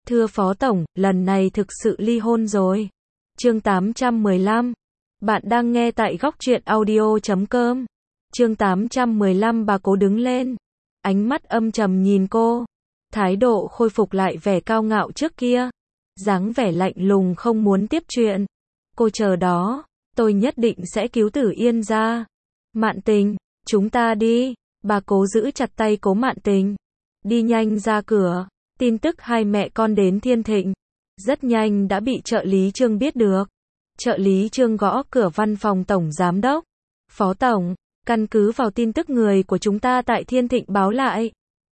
Thưa Phó Tổng, lần này thực sự ly hôn rồi. Chương 815. Bạn đang nghe tại góc truyện audio.com. Chương 815. Bà Cố đứng lên. Ánh mắt âm trầm nhìn cô. Thái độ khôi phục lại vẻ cao ngạo trước kia. Dáng vẻ lạnh lùng không muốn tiếp chuyện. Cô chờ đó. Tôi nhất định sẽ cứu Tử Yên ra. Mạn Tình, chúng ta đi. Bà Cố giữ chặt tay Cố Mạn Tình. Đi nhanh ra cửa. Tin tức hai mẹ con đến Thiên Thịnh. Rất nhanh đã bị trợ lý Trương biết được. Trợ lý Trương gõ cửa văn phòng Tổng Giám đốc. Phó Tổng, căn cứ vào tin tức người của chúng ta tại Thiên Thịnh báo lại.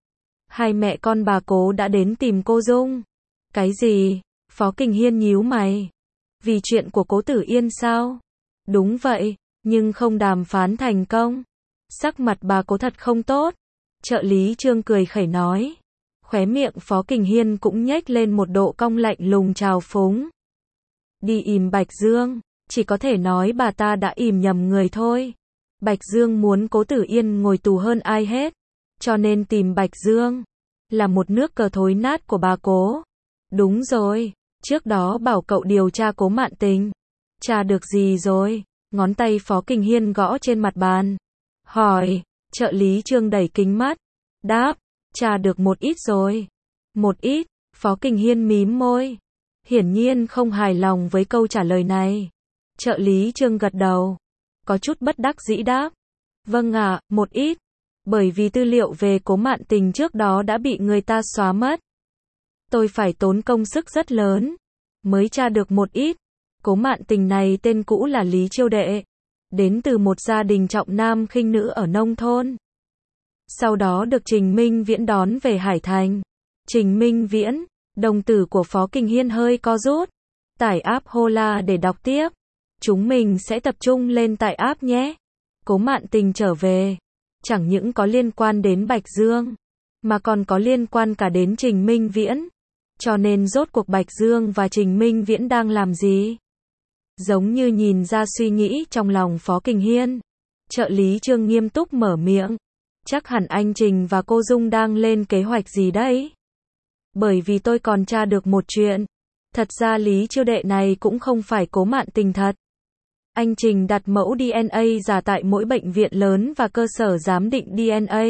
Hai mẹ con bà Cố đã đến tìm cô Dung. Cái gì? Phó Kình Hiên nhíu mày. Vì chuyện của Cố Tử Yên sao? Đúng vậy, nhưng không đàm phán thành công. Sắc mặt bà Cố thật không tốt. Trợ lý Trương cười khẩy nói. Khóe miệng Phó Kình Hiên cũng nhếch lên một độ cong lạnh lùng trào phúng. Đi ìm Bạch Dương, chỉ có thể nói bà ta đã ìm nhầm người thôi. Bạch Dương muốn Cố Tử Yên ngồi tù hơn ai hết, cho nên tìm Bạch Dương. Là một nước cờ thối nát của bà Cố. Đúng rồi, trước đó bảo cậu điều tra Cố Mạn Tình. Tra được gì rồi? Ngón tay Phó Kình Hiên gõ trên mặt bàn. Hỏi, trợ lý Trương đẩy kính mắt. Đáp, tra được một ít rồi. Một ít, Phó Kình Hiên mím môi. Hiển nhiên không hài lòng với câu trả lời này. Trợ lý Trương gật đầu. Có chút bất đắc dĩ đáp. Vâng ạ, một ít. Bởi vì tư liệu về Cố Mạn Tình trước đó đã bị người ta xóa mất. Tôi phải tốn công sức rất lớn. Mới tra được một ít. Cố Mạn Tình này tên cũ là Lý Chiêu Đệ. Đến từ một gia đình trọng nam khinh nữ ở nông thôn. Sau đó được Trình Minh Viễn đón về Hải Thành. Trình Minh Viễn, đồng tử của Phó Kình Hiên hơi co rút. Tải app Hola để đọc tiếp. Chúng mình sẽ tập trung lên tải app nhé. Cố Mạn Tình trở về. Chẳng những có liên quan đến Bạch Dương, mà còn có liên quan cả đến Trình Minh Viễn. Cho nên rốt cuộc Bạch Dương và Trình Minh Viễn đang làm gì? Giống như nhìn ra suy nghĩ trong lòng Phó Kình Hiên. Trợ lý Trương nghiêm túc mở miệng. Chắc hẳn anh Trình và cô Dung đang lên kế hoạch gì đấy. Bởi vì tôi còn tra được một chuyện. Thật ra Lý Chiêu Đệ này cũng không phải Cố Mạn Tình thật. Anh Trình đặt mẫu DNA giả tại mỗi bệnh viện lớn và cơ sở giám định DNA.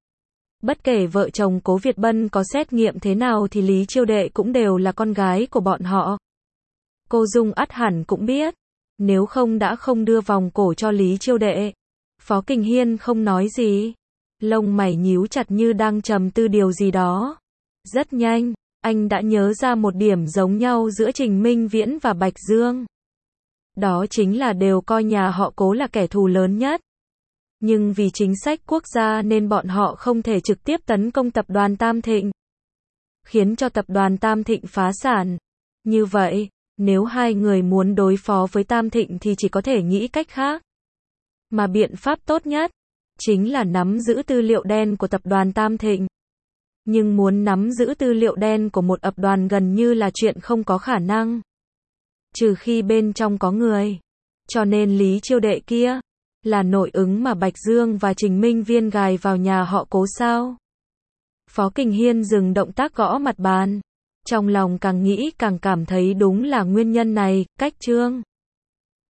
Bất kể vợ chồng Cố Việt Bân có xét nghiệm thế nào thì Lý Chiêu Đệ cũng đều là con gái của bọn họ. Cô Dung ắt hẳn cũng biết. Nếu không đã không đưa vòng cổ cho Lý Chiêu Đệ. Phó Kình Hiên không nói gì. Lông mày nhíu chặt như đang trầm tư điều gì đó. Rất nhanh, anh đã nhớ ra một điểm giống nhau giữa Trình Minh Viễn và Bạch Dương. Đó chính là đều coi nhà họ Cố là kẻ thù lớn nhất. Nhưng vì chính sách quốc gia nên bọn họ không thể trực tiếp tấn công tập đoàn Tam Thịnh. Khiến cho tập đoàn Tam Thịnh phá sản. Như vậy, nếu hai người muốn đối phó với Tam Thịnh thì chỉ có thể nghĩ cách khác. Mà biện pháp tốt nhất chính là nắm giữ tư liệu đen của tập đoàn Tam Thịnh. Nhưng muốn nắm giữ tư liệu đen của một tập đoàn gần như là chuyện không có khả năng. Trừ khi bên trong có người. Cho nên Lý Chiêu Đệ kia là nội ứng mà Bạch Dương và Trình Minh Viễn gài vào nhà họ Cố sao? Phó Kình Hiên dừng động tác gõ mặt bàn. Trong lòng càng nghĩ càng cảm thấy đúng là nguyên nhân này. Cách Trương